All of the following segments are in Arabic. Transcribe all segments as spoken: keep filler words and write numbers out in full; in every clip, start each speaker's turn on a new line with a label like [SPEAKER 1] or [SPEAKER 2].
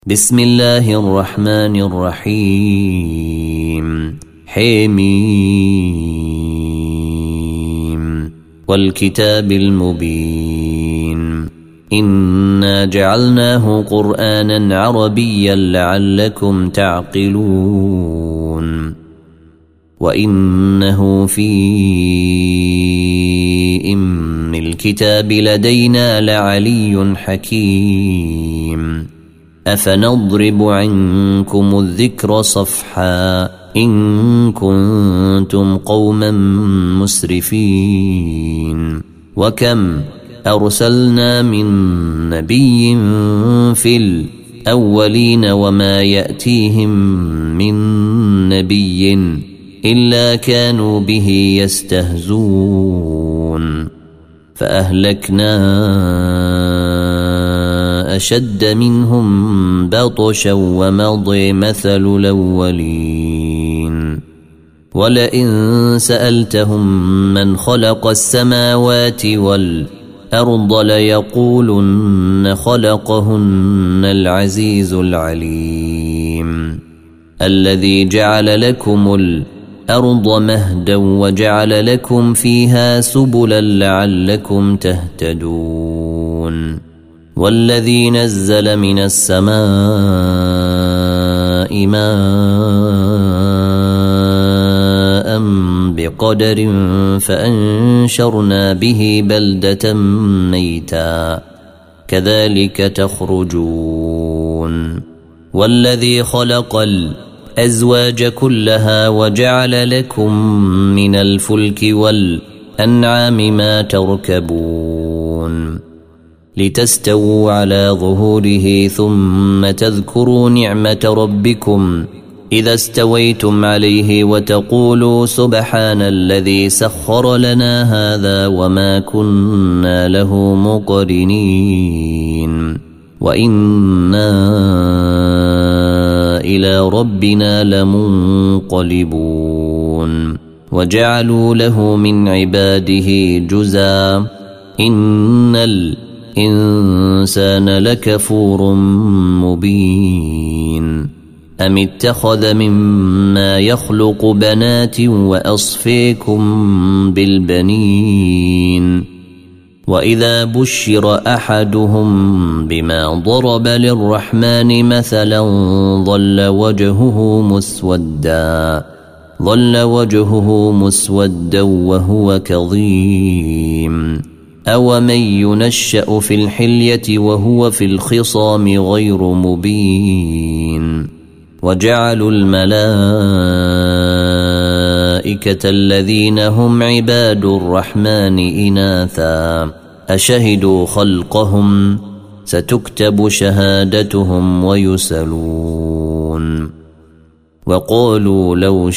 [SPEAKER 1] بسم الله الرحمن الرحيم حميم والكتاب المبين إنا جعلناه قرآنا عربيا لعلكم تعقلون وإنه في أم الكتاب لدينا لعلي حكيم أفنضرب عنكم الذكر صفحا إن كنتم قوما مسرفين وكم أرسلنا من نبي في الأولين وما يأتيهم من نبي إلا كانوا به يستهزون فأهلكنا أشد منهم بطشا ومضي مثل الأولين ولئن سألتهم من خلق السماوات والأرض ليقولن خلقهن العزيز العليم الذي جعل لكم الأرض مهدا وجعل لكم فيها سبلا لعلكم تهتدون والذي نزل من السماء ماء بقدر فأنشرنا به بلدة ميتا كذلك تخرجون والذي خلق الأزواج كلها وجعل لكم من الفلك والأنعام ما تركبون لتستووا على ظهوره ثم تذكروا نعمة ربكم إذا استويتم عليه وتقولوا سبحان الذي سخر لنا هذا وما كنا له مقرنين وإنا إلى ربنا لمنقلبون وجعلوا له من عباده جزءا إن الإنسان لكفور مبين أم اتخذ مما يخلق بنات وأصفيكم بالبنين وإذا بشر أحدهم بما ضرب للرحمن مثلا ظل وجهه مسودا ظل وجهه مسودا وهو كظيم أومن ينشأ في الحلية وهو في الخصام غير مبين وجعلوا الملائكة الذين هم عباد الرحمن إناثا أشهدوا خلقهم ستكتب شهادتهم ويسألون وقالوا لو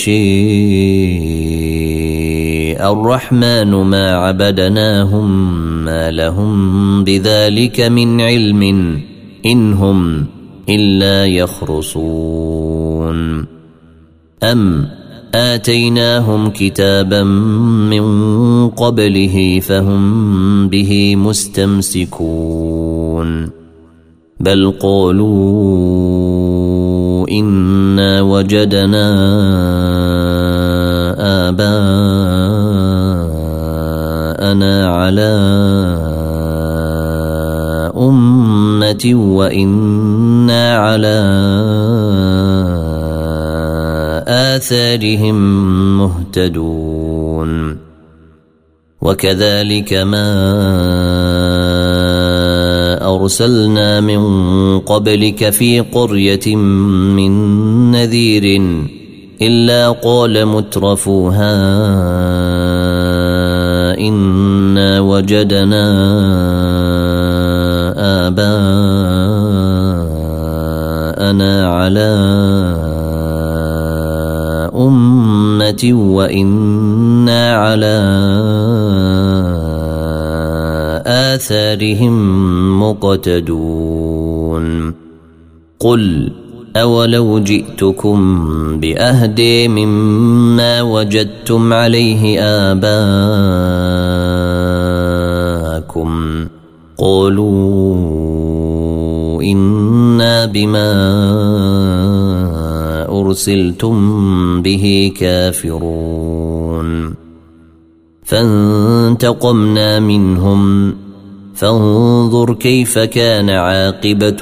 [SPEAKER 1] شيء الرحمن ما عبدناهم ما لهم بذلك من علم إن هم إلا يخرصون أم آتيناهم كتابا من قبله فهم به مستمسكون بل قالوا إنا وجدنا آباءنا على أمة وإنا على آثارهم مهتدون وكذلك ما أرسلنا من قبلك في قرية من نذير إلا قال مترفوها إنا وجدنا آباءنا على أمة وإنا على آثارهم مقتدون قل أولو جئتكم بأهدي مما وجدتم عليه آباءكم قالوا إنا بما أرسلتم به كافرون فانتقمنا منهم فانظر كيف كان عاقبة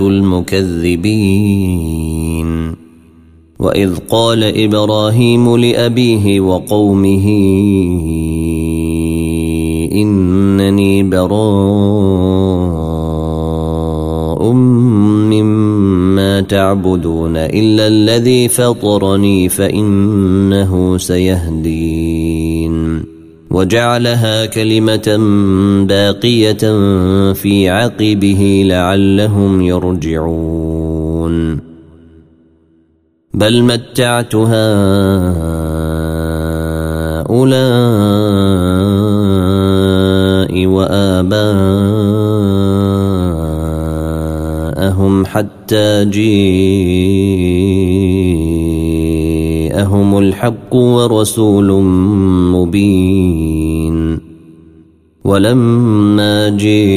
[SPEAKER 1] المكذبين وإذ قال إبراهيم لأبيه وقومه إنني براء مما تعبدون إلا الذي فطرني فإنه سيهدين وجعلها كلمة باقية في عقبه لعلهم يرجعون بل متعت هؤلاء وآباءهم حتى جاءهم الحق ورسول مبين ولما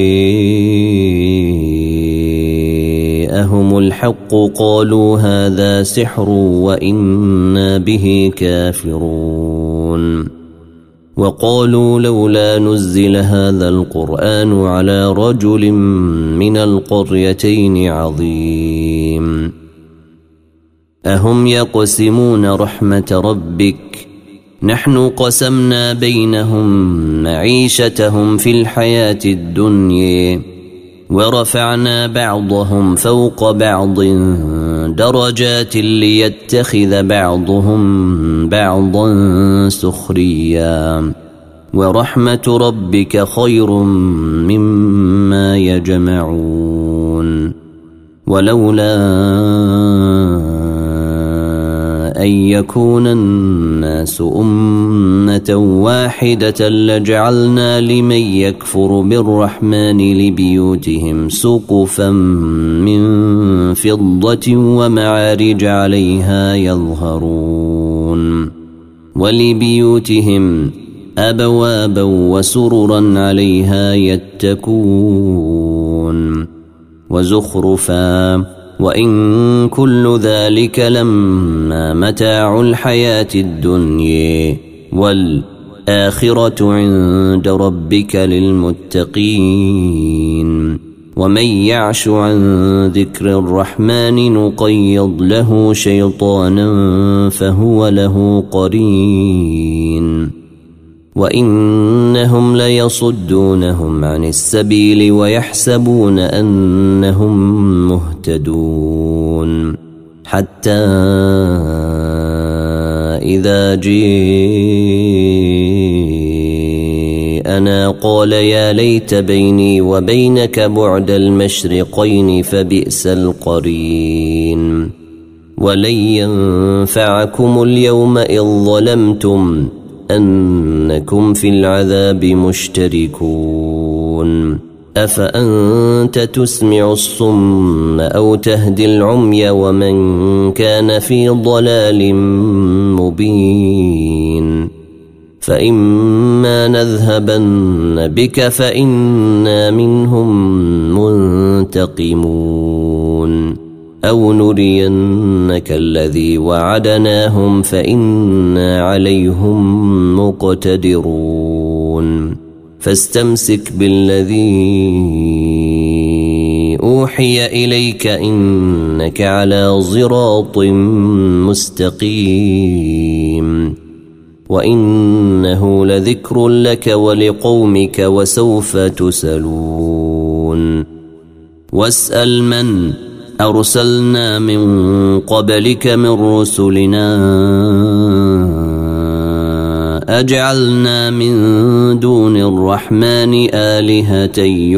[SPEAKER 1] جاءهم الحق قالوا هذا سحر وإنا به كافرون وقالوا لولا نزل هذا القرآن على رجل من القريتين عظيم أهم يقسمون رحمة ربك نحن قسمنا بينهم معيشتهم في الحياة الدنيا ورفعنا بعضهم فوق بعض درجات ليتخذ بعضهم بعضا سخريا ورحمة ربك خير مما يجمعون ولولا أن يكون الناس أمة واحدة لجعلنا لمن يكفر بالرحمن لبيوتهم سقفا من فضة ومعارج عليها يظهرون ولبيوتهم أبوابا وسررا عليها يتكون وزخرفا وإن كل ذلك لما متاع الحياة الدنيا والآخرة عند ربك للمتقين ومن يعش عن ذكر الرحمن نقيض له شيطانا فهو له قرين وإنهم ليصدونهم عن السبيل ويحسبون أنهم مهتدون حتى إذا جاءنا قال يا ليت بيني وبينك بعد المشرقين فبئس القرين ولن ينفعكم اليوم إذ ظلمتم أنكم في العذاب مشتركون أفأنت تسمع الصم أو تهدي العمي ومن كان في ضلال مبين فإما نذهبن بك فإنا منهم منتقمون أو نرينك الذي وعدناهم فإنا عليهم مقتدرون فاستمسك بالذي أوحي إليك إنك على صراط مستقيم وإنه لذكر لك ولقومك وسوف تسألون واسأل من أرسلنا من قبلك من رسلنا أجعلنا من دون الرحمن آلهة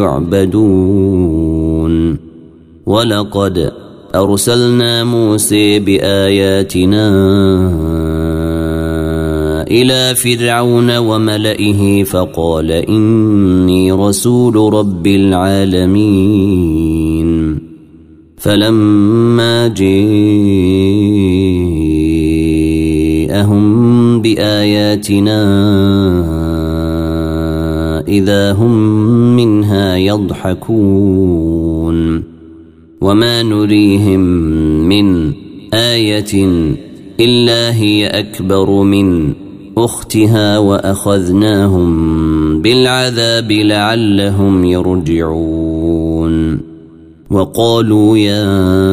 [SPEAKER 1] يعبدون ولقد أرسلنا موسى بآياتنا إلى فرعون وملئه فقال إني رسول رب العالمين فلما جاءهم بآياتنا إذا هم منها يضحكون وما نريهم من آية إلا هي أكبر من أختها وأخذناهم بالعذاب لعلهم يرجعون. وقالوا يا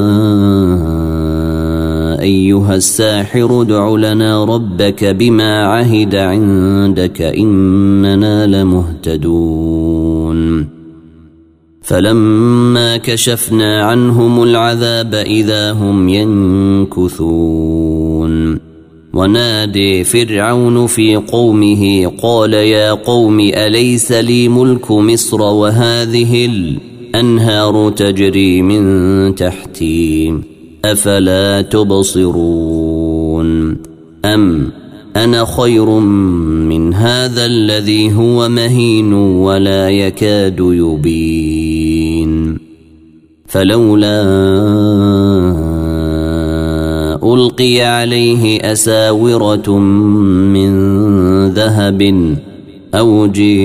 [SPEAKER 1] أيها الساحر ادع لنا ربك بما عهد عندك إننا لمهتدون. فلما كشفنا عنهم العذاب إذا هم ينكثون. ونادي فرعون في قومه قال يا قوم أليس لي ملك مصر وهذه الأنهار تجري من تحتي أفلا تبصرون أم أنا خير من هذا الذي هو مهين ولا يكاد يبين. فلولا ألقي عليه أساورة من ذهب أو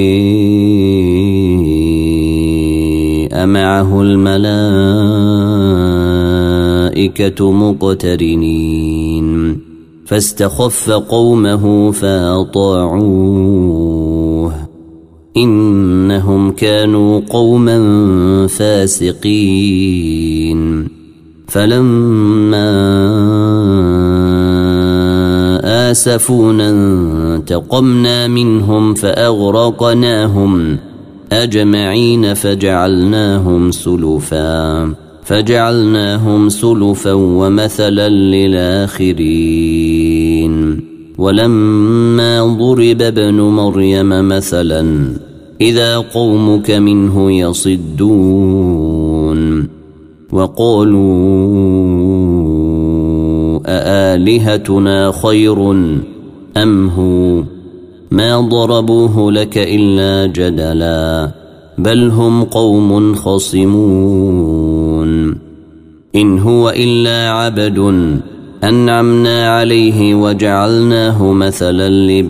[SPEAKER 1] جيء معه الملائكة مقترنين فاستخف قومه فأطاعوه إنهم كانوا قوما فاسقين. فلما آسفونا انتقمنا منهم فأغرقناهم أجمعين فجعلناهم سلفا فجعلناهم سلفا ومثلا للآخرين. ولما ضرب ابن مريم مثلا إذا قومك منه يصدون. وقالوا أآلهتنا خير أم هو ما ضربوه لك إلا جدلا بل هم قوم خصمون. إن هو إلا عبد أنعمنا عليه وجعلناه مثلا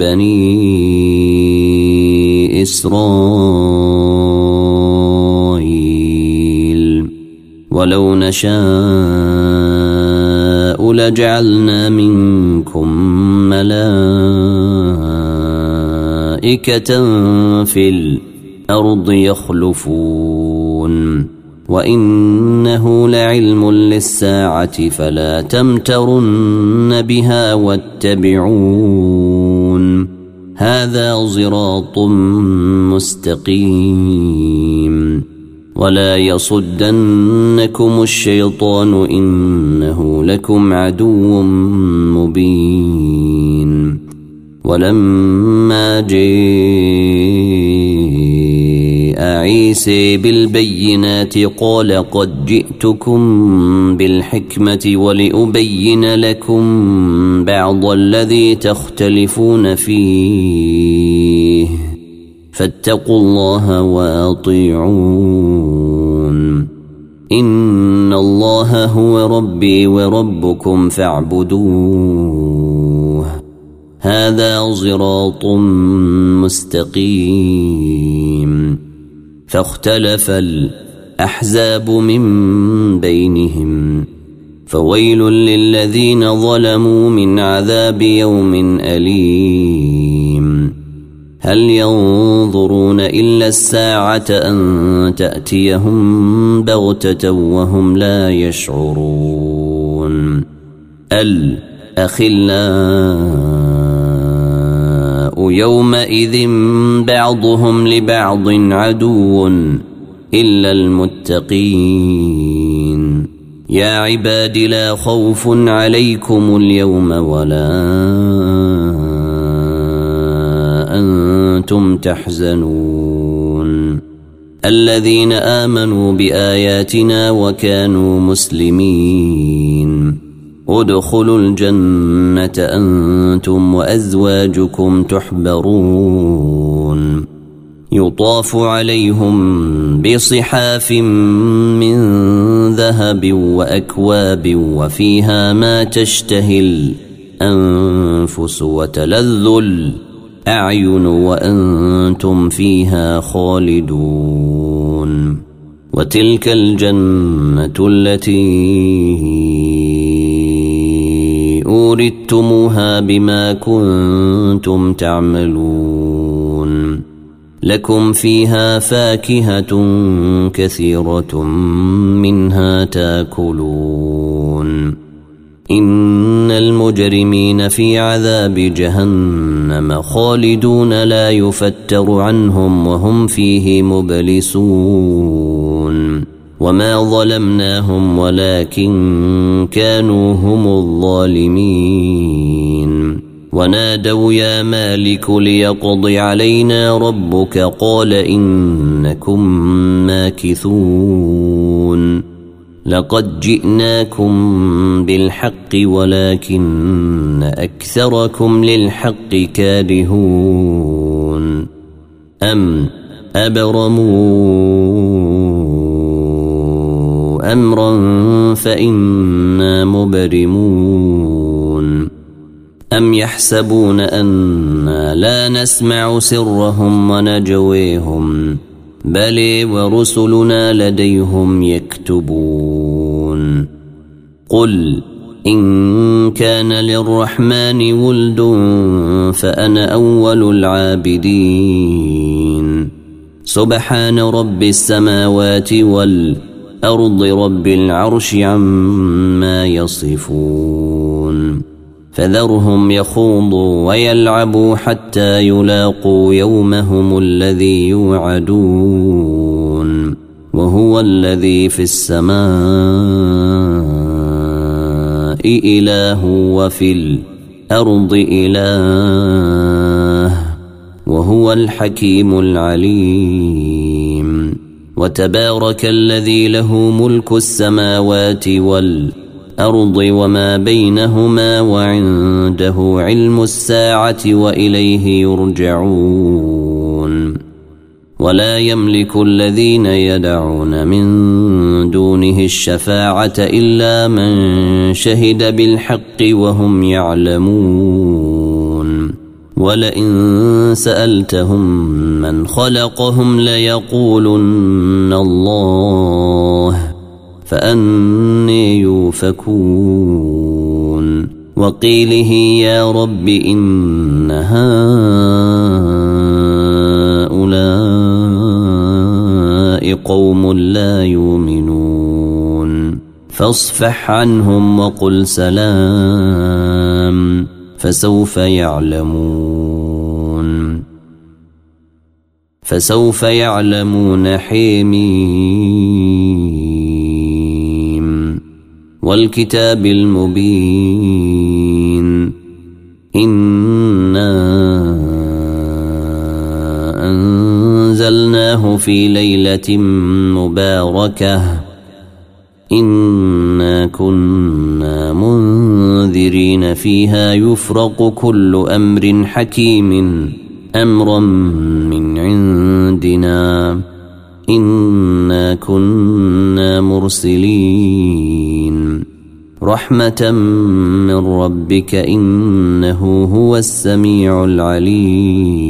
[SPEAKER 1] لبني إسرائيل ولو نشاء لجعلنا منكم ملائكة في الأرض يخلفون وإنه لعلم للساعة فلا تمترن بها واتبعون هذا صراط مستقيم. ولا يصدنكم الشيطان إنه لكم عدو مبين. ولما جاء عيسى بالبينات قال قد جئتكم بالحكمة ولأبين لكم بعض الذي تختلفون فيه فاتقوا الله وأطيعون. إن الله هو ربي وربكم فاعبدوه هذا صراط مستقيم. فاختلف الأحزاب من بينهم فويل للذين ظلموا من عذاب يوم أليم. هل ينظرون إلا الساعة أن تأتيهم بغتة وهم لا يشعرون. الأخلاء يومئذ بعضهم لبعض عدو إلا المتقين. يا عباد لا خوف عليكم اليوم ولا أنتم تحزنون الذين آمنوا بآياتنا وكانوا مسلمين ادخلوا الجنة أنتم وأزواجكم تحبرون يطاف عليهم بصحاف من ذهب وأكواب وفيها ما تشتهي الأنفس وتلذ الأعين وأنتم فيها خالدون. وتلك الجنة التي أورثتموها بما كنتم تعملون لكم فيها فاكهة كثيرة منها تاكلون إن المجرمين في عذاب جهنم خالدون لا يفتر عنهم وهم فيه مبلسون وما ظلمناهم ولكن كانوا هم الظالمين ونادوا يا مالك ليقض علينا ربك قال إنكم ماكثون لقد جئناكم بالحق ولكن أكثركم للحق كارهون أم أبرموا أمرا فإنا مبرمون أم يحسبون أنا لا نسمع سرهم ونجويهم بل ورسلنا لديهم يكتبون قل إن كان للرحمن ولد فأنا أول العابدين سبحان رب السماوات والأرض رب العرش عما يصفون فذرهم يخوضوا ويلعبوا حتى يلاقوا يومهم الذي يوعدون وهو الذي في السماء إله وفي الأرض إله وهو الحكيم العليم وتبارك الذي له ملك السماوات والأرض الأرض وما بينهما وعنده علم الساعة وإليه يرجعون ولا يملك الذين يدعون من دونه الشفاعة إلا من شهد بالحق وهم يعلمون ولئن سألتهم من خلقهم ليقولن الله فأني يوفكون وقيله يا رب إن هؤلاء قوم لا يؤمنون فاصفح عنهم وقل سلام فسوف يعلمون فسوف يعلمون حميم والكتاب المبين إنا أنزلناه في ليلة مباركة إنا كنا منذرين فيها يفرق كل أمر حكيم أمرا من عندنا إنا كنا مرسلين رحمة من ربك إنه هو السميع العليم